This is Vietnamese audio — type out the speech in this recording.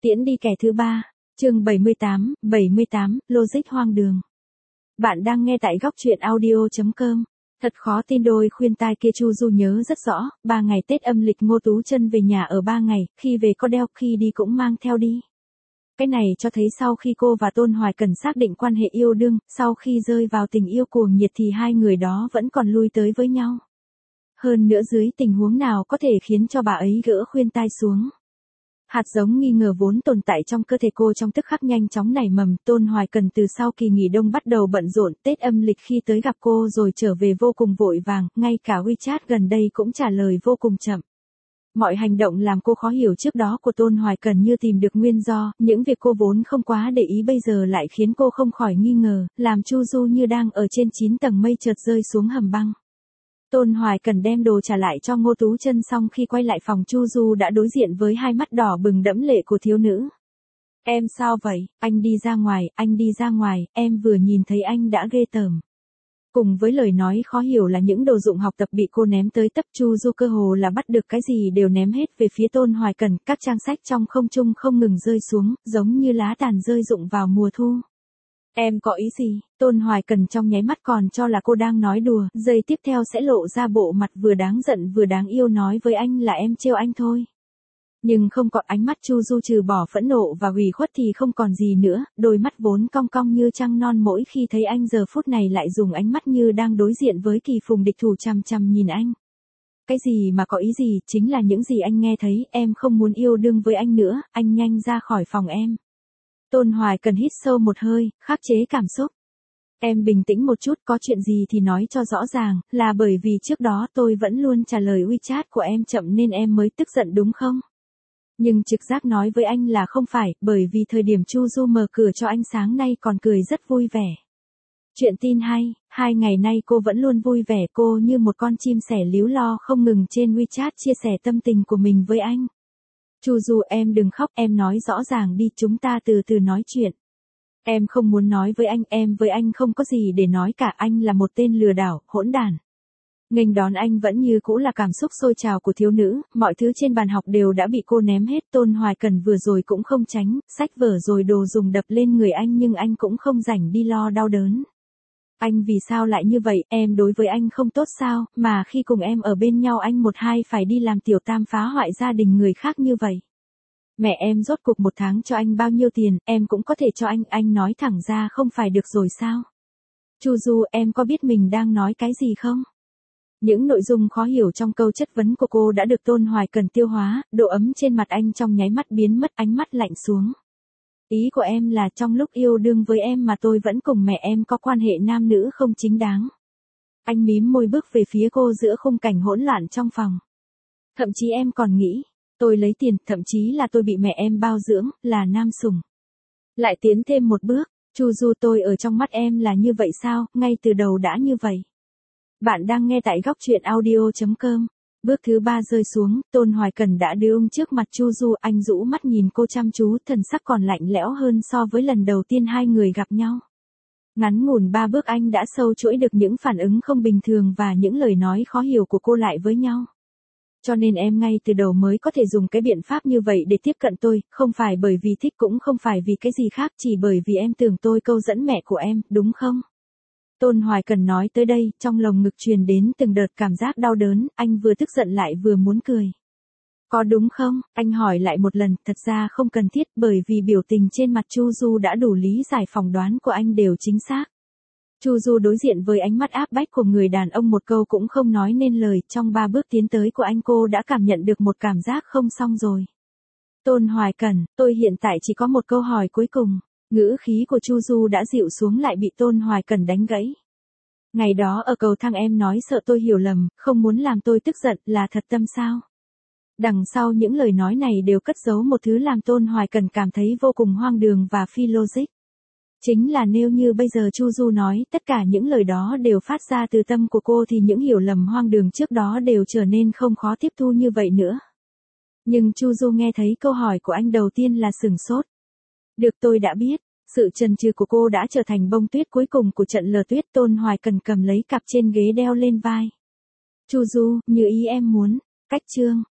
Tiễn đi kẻ thứ ba, chương 78, Logic hoang đường. Bạn đang nghe tại góc truyện audio.com. Thật khó tin đôi khuyên tai kia Chu Du nhớ rất rõ, 3 ngày Tết âm lịch Ngô Tú Chân về nhà ở 3 ngày, khi về có đeo, khi đi cũng mang theo đi. Cái này cho thấy sau khi cô và Tôn Hoài Cần xác định quan hệ yêu đương, sau khi rơi vào tình yêu cuồng nhiệt thì hai người đó vẫn còn lui tới với nhau. Hơn nữa dưới tình huống nào có thể khiến cho bà ấy gỡ khuyên tai xuống. Hạt giống nghi ngờ vốn tồn tại trong cơ thể cô trong tức khắc nhanh chóng nảy mầm. Tôn Hoài Cần từ sau kỳ nghỉ đông bắt đầu bận rộn, Tết âm lịch khi tới gặp cô rồi trở về vô cùng vội vàng, ngay cả WeChat gần đây cũng trả lời vô cùng chậm. Mọi hành động làm cô khó hiểu trước đó của Tôn Hoài Cần như tìm được nguyên do, những việc cô vốn không quá để ý bây giờ lại khiến cô không khỏi nghi ngờ, làm Chu Du như đang ở trên 9 tầng mây chợt rơi xuống hầm băng. Tôn Hoài Cần đem đồ trả lại cho Ngô Tú Chân xong khi quay lại phòng Chu Du đã đối diện với hai mắt đỏ bừng đẫm lệ của thiếu nữ. Em sao vậy, anh đi ra ngoài, em vừa nhìn thấy anh đã ghê tởm. Cùng với lời nói khó hiểu là những đồ dụng học tập bị cô ném tới tấp, Chu Du cơ hồ là bắt được cái gì đều ném hết về phía Tôn Hoài Cần, các trang sách trong không trung không ngừng rơi xuống, giống như lá tàn rơi rụng vào mùa thu. Em có ý gì? Tôn Hoài Cần trong nháy mắt còn cho là cô đang nói đùa, giây tiếp theo sẽ lộ ra bộ mặt vừa đáng giận vừa đáng yêu nói với anh là em trêu anh thôi. Nhưng không có, ánh mắt Chu Du trừ bỏ phẫn nộ và ủy khuất thì không còn gì nữa, đôi mắt vốn cong cong như trăng non mỗi khi thấy anh giờ phút này lại dùng ánh mắt như đang đối diện với kỳ phùng địch thủ chằm chằm nhìn anh. Cái gì mà có ý gì, chính là những gì anh nghe thấy, em không muốn yêu đương với anh nữa, anh nhanh ra khỏi phòng em. Tôn Hoài Cần hít sâu một hơi, khắc chế cảm xúc. Em bình tĩnh một chút, có chuyện gì thì nói cho rõ ràng, là bởi vì trước đó tôi vẫn luôn trả lời WeChat của em chậm nên em mới tức giận đúng không? Nhưng trực giác nói với anh là không phải, bởi vì thời điểm Chu Du mở cửa cho anh sáng nay còn cười rất vui vẻ. Chuyện tin hay, 2 ngày nay cô vẫn luôn vui vẻ, cô như một con chim sẻ líu lo không ngừng trên WeChat chia sẻ tâm tình của mình với anh. Chu Du, em đừng khóc, em nói rõ ràng đi, chúng ta từ từ nói chuyện. Em không muốn nói với anh, em với anh không có gì để nói cả, anh là một tên lừa đảo, hỗn đản. Nghênh đón anh vẫn như cũ là cảm xúc sôi trào của thiếu nữ, mọi thứ trên bàn học đều đã bị cô ném hết. Tôn Hoài Cần vừa rồi cũng không tránh, sách vở rồi đồ dùng đập lên người anh nhưng anh cũng không rảnh đi lo đau đớn. Anh vì sao lại như vậy, em đối với anh không tốt sao, mà khi cùng em ở bên nhau anh một hai phải đi làm tiểu tam phá hoại gia đình người khác như vậy. Mẹ em rốt cuộc 1 tháng cho anh bao nhiêu tiền, em cũng có thể cho anh nói thẳng ra không phải được rồi sao? Chu Du, em có biết mình đang nói cái gì không? Những nội dung khó hiểu trong câu chất vấn của cô đã được Tôn Hoài Cần tiêu hóa, độ ấm trên mặt anh trong nháy mắt biến mất, ánh mắt lạnh xuống. Ý của em là trong lúc yêu đương với em mà tôi vẫn cùng mẹ em có quan hệ nam nữ không chính đáng. Anh mím môi bước về phía cô giữa khung cảnh hỗn loạn trong phòng. Thậm chí em còn nghĩ, tôi lấy tiền, thậm chí là tôi bị mẹ em bao dưỡng, là nam sủng. Lại tiến thêm một bước, Chu Du, tôi ở trong mắt em là như vậy sao, ngay từ đầu đã như vậy. Bạn đang nghe tại góc truyện audio.com. Bước thứ 3 rơi xuống, Tôn Hoài Cần đã đứng trước mặt Chu Du, anh rũ mắt nhìn cô chăm chú, thần sắc còn lạnh lẽo hơn so với lần đầu tiên hai người gặp nhau. Ngắn ngủn 3 bước anh đã sâu chuỗi được những phản ứng không bình thường và những lời nói khó hiểu của cô lại với nhau. Cho nên em ngay từ đầu mới có thể dùng cái biện pháp như vậy để tiếp cận tôi, không phải bởi vì thích cũng không phải vì cái gì khác, chỉ bởi vì em tưởng tôi câu dẫn mẹ của em, đúng không? Tôn Hoài Cần nói tới đây, trong lồng ngực truyền đến từng đợt cảm giác đau đớn, anh vừa tức giận lại vừa muốn cười. Có đúng không? Anh hỏi lại một lần, thật ra không cần thiết, bởi vì biểu tình trên mặt Chu Du đã đủ lý giải phỏng đoán của anh đều chính xác. Chu Du đối diện với ánh mắt áp bách của người đàn ông một câu cũng không nói nên lời, trong 3 bước tiến tới của anh cô đã cảm nhận được một cảm giác không xong rồi. Tôn Hoài Cần, tôi hiện tại chỉ có một câu hỏi cuối cùng. Ngữ khí của Chu Du đã dịu xuống lại bị Tôn Hoài Cần đánh gãy. Ngày đó ở cầu thang em nói sợ tôi hiểu lầm, không muốn làm tôi tức giận, là thật tâm sao? Đằng sau những lời nói này đều cất giấu một thứ làm Tôn Hoài Cần cảm thấy vô cùng hoang đường và phi logic. Chính là nếu như bây giờ Chu Du nói tất cả những lời đó đều phát ra từ tâm của cô thì những hiểu lầm hoang đường trước đó đều trở nên không khó tiếp thu như vậy nữa. Nhưng Chu Du nghe thấy câu hỏi của anh đầu tiên là sửng sốt. Được, tôi đã biết. Sự chần chừ của cô đã trở thành bông tuyết cuối cùng của trận lở tuyết. Tôn Hoài Cần cầm lấy cặp trên ghế đeo lên vai. Chu Du, như ý em muốn. Cách chương.